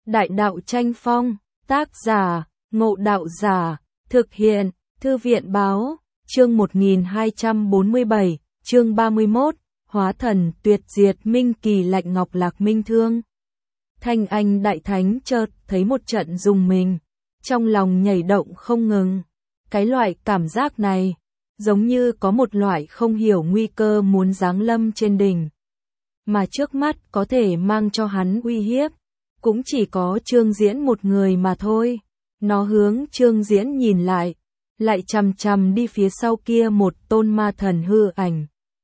Đại đạo tranh phong, tác giả, Ngộ Đạo Giả, thực hiện, Thư viện Báo, chương 1247, chương 31, Hóa Thần Tuyệt Diệt Minh Kỳ Lạnh Ngọc Lạc Minh Thương. Thanh Anh Đại Thánh chợt thấy một trận rùng mình, trong lòng nhảy động không ngừng. Cái loại cảm giác này, giống như có một loại không hiểu nguy cơ muốn giáng lâm trên đỉnh. Mà trước mắt có thể mang cho hắn uy hiếp, cũng chỉ có Trương Diễn một người mà thôi. Nó hướng Trương Diễn nhìn lại chằm chằm đi phía sau kia một tôn ma thần hư ảnh.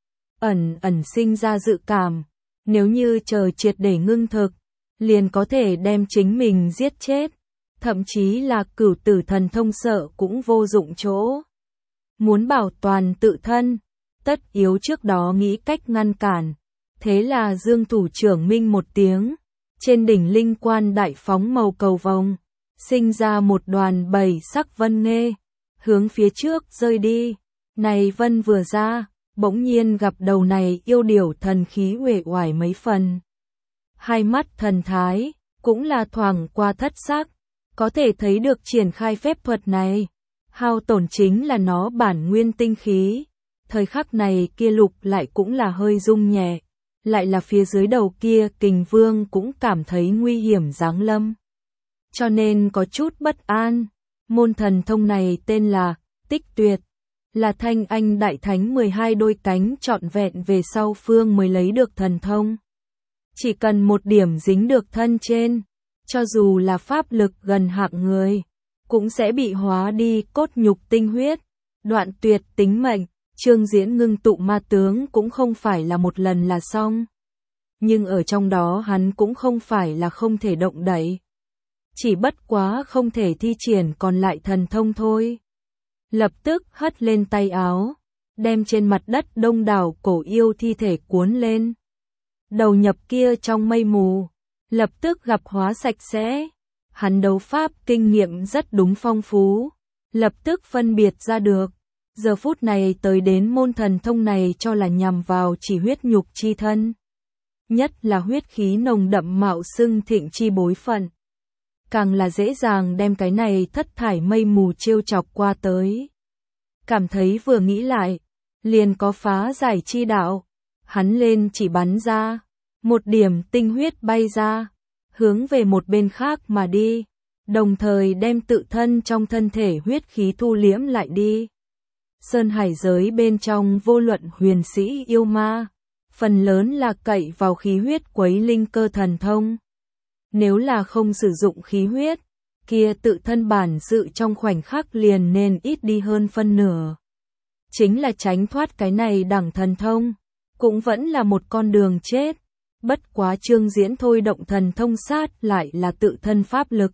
Ẩn ẩn sinh ra dự cảm, nếu như trời triệt để ngưng thực, liền có thể đem chính mình giết chết, thậm chí là Cửu Tử Thần Thông sợ cũng vô dụng chỗ. Muốn bảo toàn tự thân, tất yếu trước đó nghĩ cách ngăn cản. Thế là Dương thủ trưởng minh một tiếng, trên đỉnh linh quan đại phóng màu cầu vồng, sinh ra một đoàn bảy sắc vân nghê, hướng phía trước rơi đi. Này vân vừa ra, bỗng nhiên gặp đầu này yêu điểu thần khí uể oải mấy phần. Hai mắt thần thái, cũng là thoảng qua thất sắc, có thể thấy được triển khai phép thuật này. Hao tổn chính là nó bản nguyên tinh khí. Thời khắc này kia lục lại cũng là hơi rung nhẹ. Lại là phía dưới đầu kia Kình Vương cũng cảm thấy nguy hiểm giáng lâm. Cho nên có chút bất an. Môn thần thông này tên là Tích Tuyệt, là Thanh Anh Đại Thánh 12 đôi cánh trọn vẹn về sau phương mới lấy được thần thông. Chỉ cần một điểm dính được thân trên, cho dù là pháp lực gần hạng người, cũng sẽ bị hóa đi cốt nhục tinh huyết, đoạn tuyệt tính mệnh. Trương Diễn ngưng tụ ma tướng cũng không phải là một lần là xong. Nhưng ở trong đó hắn cũng không phải là không thể động đậy. Chỉ bất quá không thể thi triển còn lại thần thông thôi. Lập tức hất lên tay áo, đem trên mặt đất đông đảo cổ yêu thi thể cuốn lên. Đầu nhập kia trong mây mù, lập tức gặp hóa sạch sẽ. Hắn đấu pháp kinh nghiệm rất đúng phong phú, lập tức phân biệt ra được. Giờ phút này tới đến môn thần thông này cho là nhằm vào chỉ huyết nhục chi thân. Nhất là huyết khí nồng đậm mạo xưng thịnh chi bối phận. Càng là dễ dàng đem cái này thất thải mây mù trêu chọc qua tới. Cảm thấy vừa nghĩ lại, liền có phá giải chi đạo. Hắn lên chỉ bắn ra, một điểm tinh huyết bay ra, hướng về một bên khác mà đi, đồng thời đem tự thân trong thân thể huyết khí thu liễm lại đi. Sơn hải giới bên trong vô luận huyền sĩ yêu ma, phần lớn là cậy vào khí huyết quấy linh cơ thần thông. Nếu là không sử dụng khí huyết, kia tự thân bản sự trong khoảnh khắc liền nên ít đi hơn phân nửa. Chính là tránh thoát cái này đẳng thần thông, cũng vẫn là một con đường chết. Bất quá Trương Diễn thôi động thần thông sát lại là tự thân pháp lực.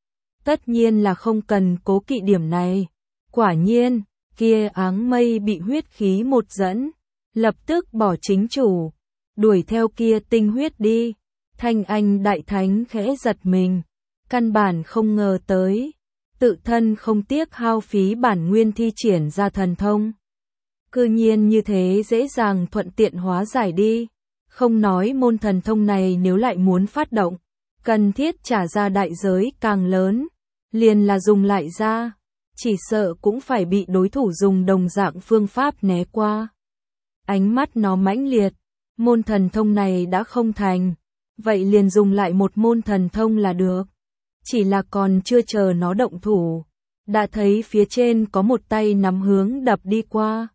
Tất nhiên là không cần cố kỵ điểm này. Quả nhiên, kia áng mây bị huyết khí một dẫn, lập tức bỏ chính chủ, đuổi theo kia tinh huyết đi. Thanh Anh Đại Thánh khẽ giật mình, căn bản không ngờ tới, tự thân không tiếc hao phí bản nguyên thi triển ra thần thông. Cư nhiên như thế dễ dàng thuận tiện hóa giải đi. Không nói môn thần thông này nếu lại muốn phát động, cần thiết trả ra đại giới càng lớn, liền là dùng lại ra, chỉ sợ cũng phải bị đối thủ dùng đồng dạng phương pháp né qua. Ánh mắt nó mãnh liệt, môn thần thông này đã không thành, vậy liền dùng lại một môn thần thông là được. Chỉ là còn chưa chờ nó động thủ, đã thấy phía trên có một tay nắm hướng đập đi qua.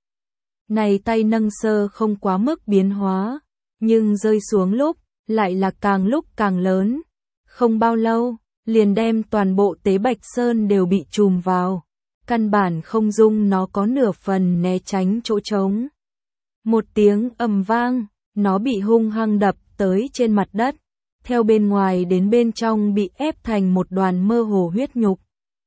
Này tay nâng sơ không quá mức biến hóa, nhưng rơi xuống lại là càng lúc càng lớn. Không bao lâu, liền đem toàn bộ Tế Bạch Sơn đều bị trùm vào. Căn bản không dung nó có nửa phần né tránh chỗ trống. Một tiếng ầm vang, nó bị hung hăng đập tới trên mặt đất. Theo bên ngoài đến bên trong bị ép thành một đoàn mơ hồ huyết nhục.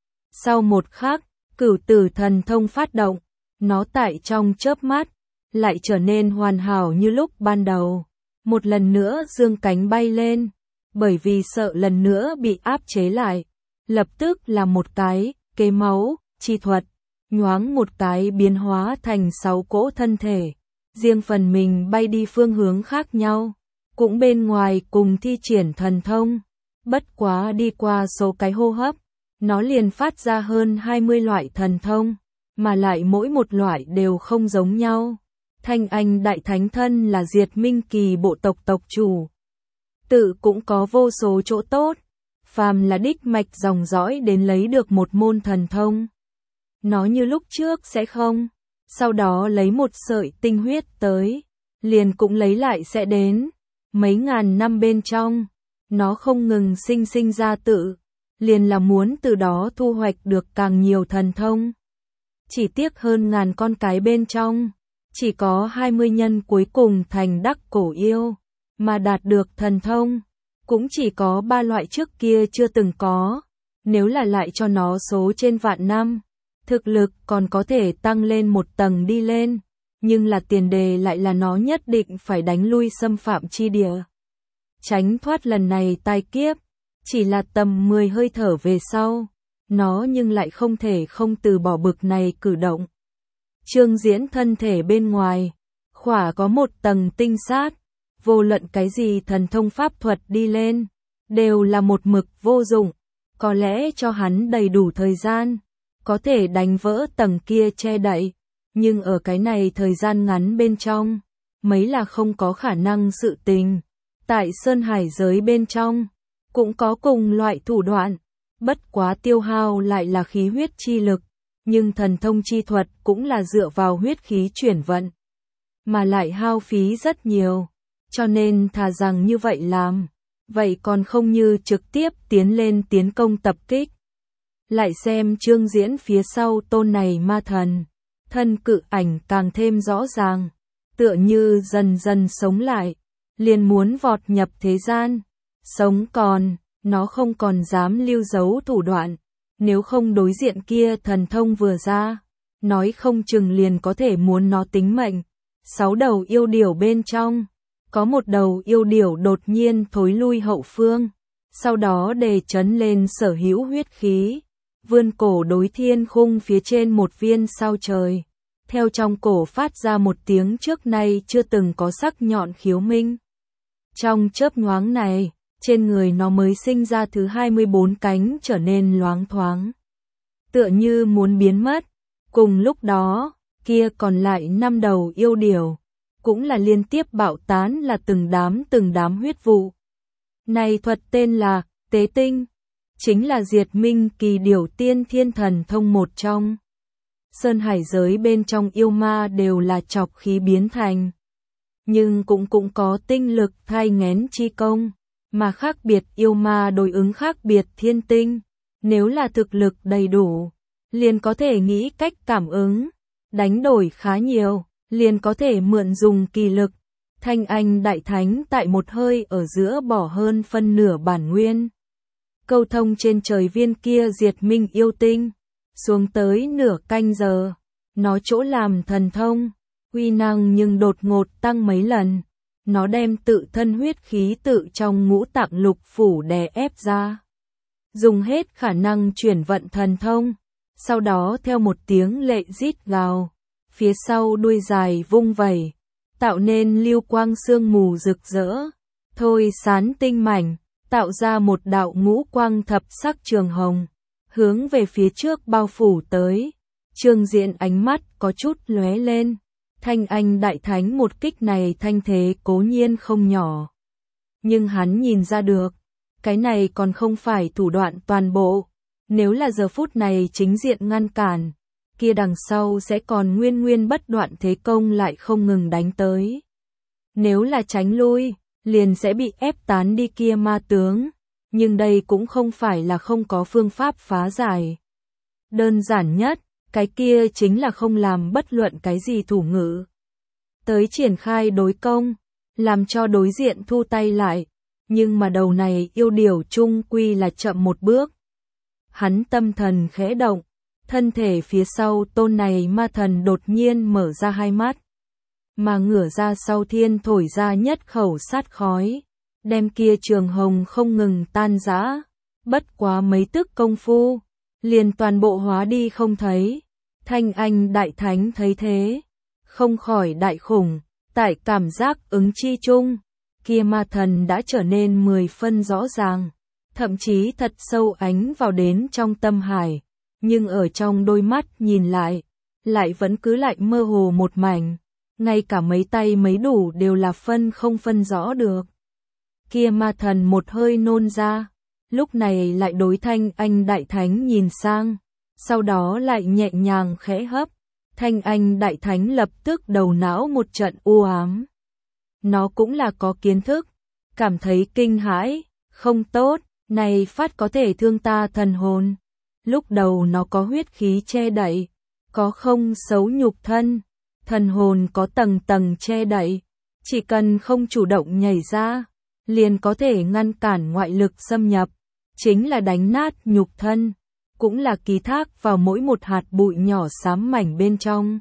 Sau một khắc, Cửu Tử Thần Thông phát động. Nó tại trong chớp mắt, lại trở nên hoàn hảo như lúc ban đầu. Một lần nữa dương cánh bay lên, bởi vì sợ lần nữa bị áp chế lại. Lập tức là một cái, kế máu, chi thuật, nhoáng một cái biến hóa thành 6 cỗ thân thể. Riêng phần mình bay đi phương hướng khác nhau, cũng bên ngoài cùng thi triển thần thông. Bất quá đi qua số cái hô hấp, nó liền phát ra hơn 20 loại thần thông, mà lại mỗi một loại đều không giống nhau. Thanh Anh Đại Thánh thân là Diệt Minh Kỳ bộ tộc tộc chủ, tự cũng có vô số chỗ tốt, phàm là đích mạch dòng dõi đến lấy được một môn thần thông. Nó như lúc trước sẽ không, sau đó lấy một sợi tinh huyết tới, liền cũng lấy lại sẽ đến, mấy ngàn năm bên trong, nó không ngừng sinh ra tự, liền là muốn từ đó thu hoạch được càng nhiều thần thông. Chỉ tiếc hơn ngàn con cái bên trong, chỉ có 20 nhân cuối cùng thành đắc cổ yêu, mà đạt được thần thông, cũng chỉ có 3 loại trước kia chưa từng có, nếu là lại cho nó số trên vạn năm, thực lực còn có thể tăng lên một tầng đi lên, nhưng là tiền đề lại là nó nhất định phải đánh lui xâm phạm chi địa. Tránh thoát lần này tai kiếp, chỉ là tầm 10 hơi thở về sau, nó nhưng lại không thể không từ bỏ bực này cử động. Trương Diễn thân thể bên ngoài, khỏa có một tầng tinh sát, vô luận cái gì thần thông pháp thuật đi lên, đều là một mực vô dụng, có lẽ cho hắn đầy đủ thời gian, có thể đánh vỡ tầng kia che đậy, nhưng ở cái này thời gian ngắn bên trong, mấy là không có khả năng sự tình. Tại Sơn Hải giới bên trong, cũng có cùng loại thủ đoạn, bất quá tiêu hao lại là khí huyết chi lực, nhưng thần thông chi thuật cũng là dựa vào huyết khí chuyển vận, mà lại hao phí rất nhiều, cho nên thà rằng như vậy làm, vậy còn không như trực tiếp tiến lên tiến công tập kích. Lại xem Trương Diễn phía sau tôn này ma thần, thân cự ảnh càng thêm rõ ràng, tựa như dần dần sống lại, liền muốn vọt nhập thế gian, sống còn, nó không còn dám lưu giấu thủ đoạn, nếu không đối diện kia thần thông vừa ra, nói không chừng liền có thể muốn nó tính mệnh. 6 đầu yêu điểu bên trong, có một đầu yêu điểu đột nhiên thối lui hậu phương, sau đó đề chấn lên sở hữu huyết khí, vươn cổ đối thiên khung phía trên một viên sao trời, theo trong cổ phát ra một tiếng trước nay chưa từng có sắc nhọn khiếu minh. Trong chớp nhoáng này, trên người nó mới sinh ra thứ 24 cánh trở nên loáng thoáng, tựa như muốn biến mất. Cùng lúc đó, kia còn lại 5 đầu yêu điểu, cũng là liên tiếp bạo tán là từng đám huyết vụ. Này thuật tên là Tế Tinh, chính là Diệt Minh Kỳ điểu tiên thiên thần thông một trong. Sơn Hải giới bên trong yêu ma đều là chọc khí biến thành, nhưng cũng có tinh lực thai nghén chi công, mà khác biệt yêu ma đối ứng khác biệt thiên tinh, nếu là thực lực đầy đủ, liền có thể nghĩ cách cảm ứng, đánh đổi khá nhiều, liền có thể mượn dùng kỳ lực. Thanh Anh Đại Thánh tại một hơi ở giữa bỏ hơn phân nửa bản nguyên. Câu thông trên trời viên kia Diệt Minh yêu tinh, xuống tới nửa canh giờ, nó chỗ làm thần thông, uy năng nhưng đột ngột tăng mấy lần, nó đem tự thân huyết khí tự trong ngũ tạng lục phủ đè ép ra. Dùng hết khả năng chuyển vận thần thông, sau đó theo một tiếng lệ rít gào, phía sau đuôi dài vung vẩy, tạo nên lưu quang sương mù rực rỡ, thôi sán tinh mảnh, tạo ra một đạo ngũ quang thập sắc trường hồng, hướng về phía trước bao phủ tới. Trương Diễn ánh mắt có chút lóe lên, Thanh Anh Đại Thánh một kích này thanh thế cố nhiên không nhỏ, nhưng hắn nhìn ra được, cái này còn không phải thủ đoạn toàn bộ, nếu là giờ phút này chính diện ngăn cản, kia đằng sau sẽ còn nguyên bất đoạn thế công lại không ngừng đánh tới. Nếu là tránh lui, liền sẽ bị ép tán đi kia ma tướng, nhưng đây cũng không phải là không có phương pháp phá giải. Đơn giản nhất, cái kia chính là không làm bất luận cái gì thủ ngữ. Tới triển khai đối công, làm cho đối diện thu tay lại, nhưng mà đầu này yêu điểu chung quy là chậm một bước. Hắn tâm thần khẽ động, thân thể phía sau tôn này ma thần đột nhiên mở ra hai mắt, mà ngửa ra sau thiên thổi ra nhất khẩu sát khói, đem kia trường hồng không ngừng tan rã, bất quá mấy tức công phu, liền toàn bộ hóa đi không thấy. Thanh Anh Đại Thánh thấy thế, không khỏi đại khủng, tại cảm giác ứng chi chung, kia ma thần đã trở nên 10 phân rõ ràng, thậm chí thật sâu ánh vào đến trong tâm hải, nhưng ở trong đôi mắt nhìn lại vẫn cứ lại mơ hồ một mảnh, ngay cả mấy tay mấy đủ đều là không phân rõ được. Kia ma thần một hơi nôn ra, lúc này lại đối Thanh Anh Đại Thánh nhìn sang, sau đó lại nhẹ nhàng khẽ hấp, Thanh Anh Đại Thánh lập tức đầu não một trận u ám. Nó cũng là có kiến thức, cảm thấy kinh hãi, không tốt, này phát có thể thương ta thần hồn. Lúc đầu nó có huyết khí che đậy, có không xấu nhục thân, thần hồn có tầng tầng che đậy, chỉ cần không chủ động nhảy ra, liền có thể ngăn cản ngoại lực xâm nhập, chính là đánh nát nhục thân, cũng là ký thác vào mỗi một hạt bụi nhỏ xám mảnh bên trong.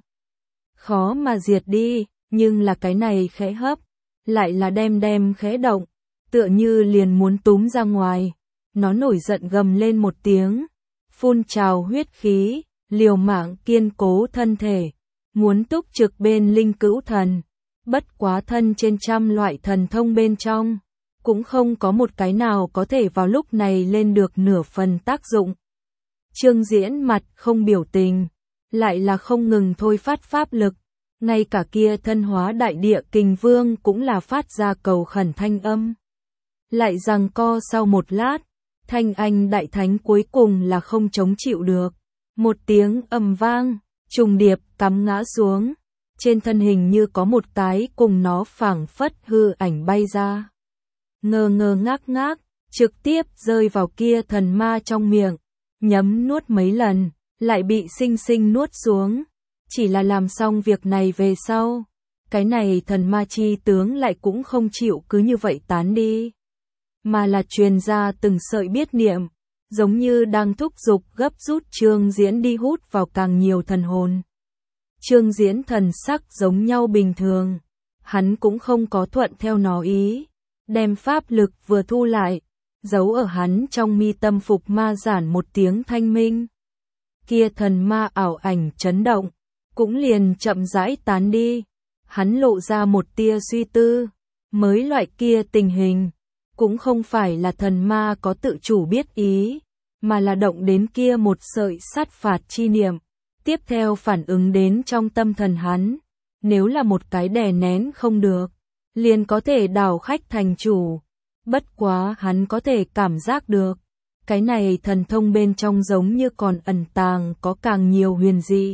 Khó mà diệt đi, nhưng là cái này khẽ hấp, lại là đem khẽ động, tựa như liền muốn túm ra ngoài. Nó nổi giận gầm lên một tiếng, phun trào huyết khí, liều mạng kiên cố thân thể, muốn túc trực bên linh cữu thần. Bất quá thân trên trăm loại thần thông bên trong, cũng không có một cái nào có thể vào lúc này lên được nửa phần tác dụng. Trương Diễn mặt không biểu tình, lại là không ngừng thôi phát pháp lực, ngay cả kia thân hóa đại địa kình vương cũng là phát ra cầu khẩn thanh âm. Lại giằng co sau một lát, Thanh Anh Đại Thánh cuối cùng là không chống chịu được. Một tiếng ầm vang, trùng điệp cắm ngã xuống, trên thân hình như có một cái cùng nó phảng phất hư ảnh bay ra. Ngơ ngơ ngác, trực tiếp rơi vào kia thần ma trong miệng, nhấm nuốt mấy lần, lại bị sinh sinh nuốt xuống. Chỉ là làm xong việc này về sau, cái này thần ma chi tướng lại cũng không chịu cứ như vậy tán đi, mà là truyền ra từng sợi biết niệm, giống như đang thúc giục gấp rút Trương Diễn đi hút vào càng nhiều thần hồn. Trương Diễn thần sắc giống nhau bình thường, hắn cũng không có thuận theo nó ý, đem pháp lực vừa thu lại, giấu ở hắn trong mi tâm phục ma giản một tiếng thanh minh. Kia thần ma ảo ảnh chấn động, cũng liền chậm rãi tán đi, hắn lộ ra một tia suy tư, mới loại kia tình hình, cũng không phải là thần ma có tự chủ biết ý, mà là động đến kia một sợi sát phạt chi niệm, tiếp theo phản ứng đến trong tâm thần hắn, nếu là một cái đè nén không được, liền có thể đảo khách thành chủ. Bất quá hắn có thể cảm giác được, cái này thần thông bên trong giống như còn ẩn tàng có càng nhiều huyền dị,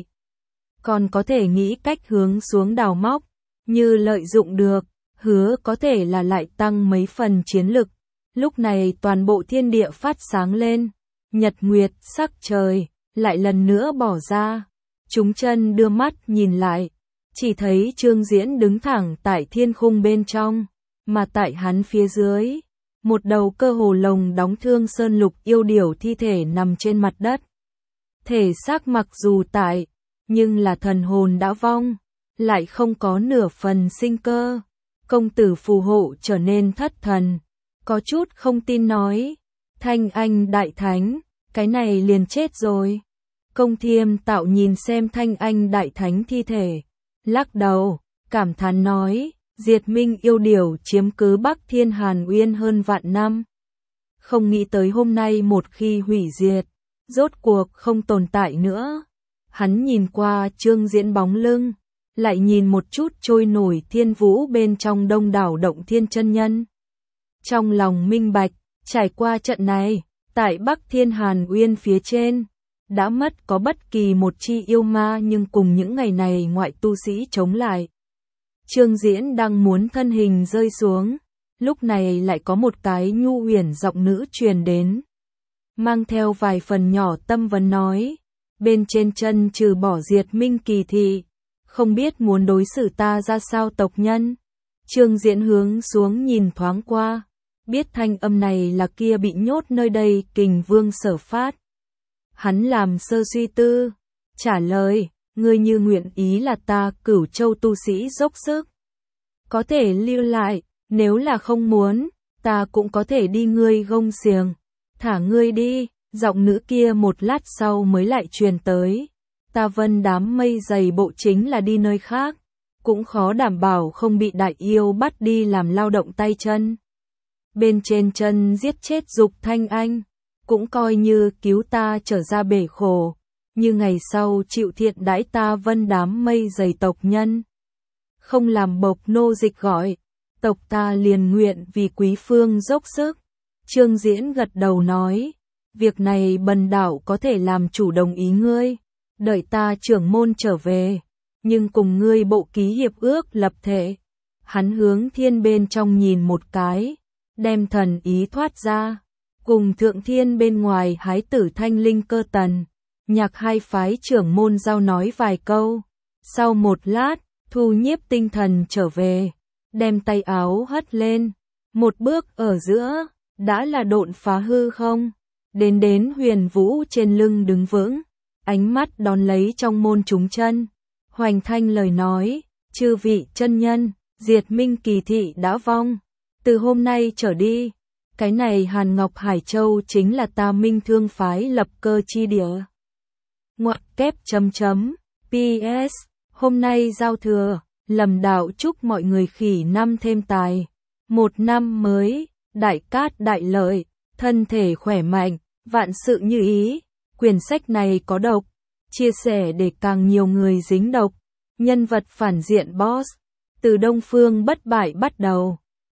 còn có thể nghĩ cách hướng xuống đào móc, như lợi dụng được, hứa có thể là lại tăng mấy phần chiến lực. Lúc này toàn bộ thiên địa phát sáng lên, nhật nguyệt sắc trời lại lần nữa bỏ ra. Chúng chân đưa mắt nhìn lại, chỉ thấy Trương Diễn đứng thẳng tại thiên khung bên trong, mà tại hắn phía dưới, một đầu cơ hồ lồng đóng Thương Sơn Lục yêu điểu thi thể nằm trên mặt đất. Thể xác mặc dù tại, nhưng là thần hồn đã vong, lại không có nửa phần sinh cơ. Công tử phù hộ trở nên thất thần, có chút không tin nói, Thanh Anh Đại Thánh, cái này liền chết rồi. Công Thiêm Tạo nhìn xem Thanh Anh Đại Thánh thi thể, lắc đầu, cảm thán nói, Diệt Minh yêu điểu chiếm cứ Bắc Thiên Hàn Uyên hơn vạn năm. Không nghĩ tới hôm nay một khi hủy diệt, rốt cuộc không tồn tại nữa. Hắn nhìn qua Trương Diễn bóng lưng, lại nhìn một chút trôi nổi thiên vũ bên trong đông đảo động thiên chân nhân. Trong lòng minh bạch, trải qua trận này, tại Bắc Thiên Hàn Uyên phía trên, đã mất có bất kỳ một chi yêu ma, nhưng cùng những ngày này ngoại tu sĩ chống lại. Trương Diễn đang muốn thân hình rơi xuống, lúc này lại có một cái nhu huyền giọng nữ truyền đến, mang theo vài phần nhỏ tâm vấn nói, bên trên chân trừ bỏ Diệt Minh kỳ thị, không biết muốn đối xử ta ra sao tộc nhân. Trương Diễn hướng xuống nhìn thoáng qua, biết thanh âm này là kia bị nhốt nơi đây Kình Vương sở phát. Hắn làm sơ suy tư, trả lời, ngươi như nguyện ý là ta Cửu Châu tu sĩ dốc sức, có thể lưu lại, nếu là không muốn, ta cũng có thể đi ngươi gông xiềng, thả ngươi đi. Giọng nữ kia một lát sau mới lại truyền tới, ta vân đám mây dày bộ chính là đi nơi khác, cũng khó đảm bảo không bị đại yêu bắt đi làm lao động tay chân. bên trên chân giết chết Dục Thanh Anh, cũng coi như cứu ta trở ra bể khổ, như ngày sau chịu thiện đãi ta vân đám mây dày tộc nhân. Không làm bộc nô dịch gọi, tộc ta liền nguyện vì quý phương dốc sức. Trương Diễn gật đầu nói, việc này bần đạo có thể làm chủ đồng ý ngươi, đợi ta trưởng môn trở về, nhưng cùng ngươi bộ ký hiệp ước lập thể. Hắn hướng thiên bên trong nhìn một cái, đem thần ý thoát ra, cùng thượng thiên bên ngoài hái tử Thanh Linh Cơ Tần, Nhạc hai phái trưởng môn giao nói vài câu. Sau một lát, Thu Nhiếp tinh thần trở về, đem tay áo hất lên, một bước ở giữa, đã là độn phá hư không, đến Huyền Vũ trên lưng đứng vững, ánh mắt đón lấy trong môn chúng chân. Hoành thanh lời nói, chư vị chân nhân, Diệt Minh kỳ thị đã vong, từ hôm nay trở đi, cái này Hàn Ngọc Hải Châu chính là ta Minh Thương phái lập cơ chi địa. Ngoặc kép chấm chấm, PS, hôm nay giao thừa, Lầm đạo chúc mọi người khỉ năm thêm tài, một năm mới, đại cát đại lợi, thân thể khỏe mạnh, vạn sự như ý. Quyển sách này có độc, chia sẻ để càng nhiều người dính độc. Nhân vật phản diện boss, từ Đông Phương bất bại bắt đầu.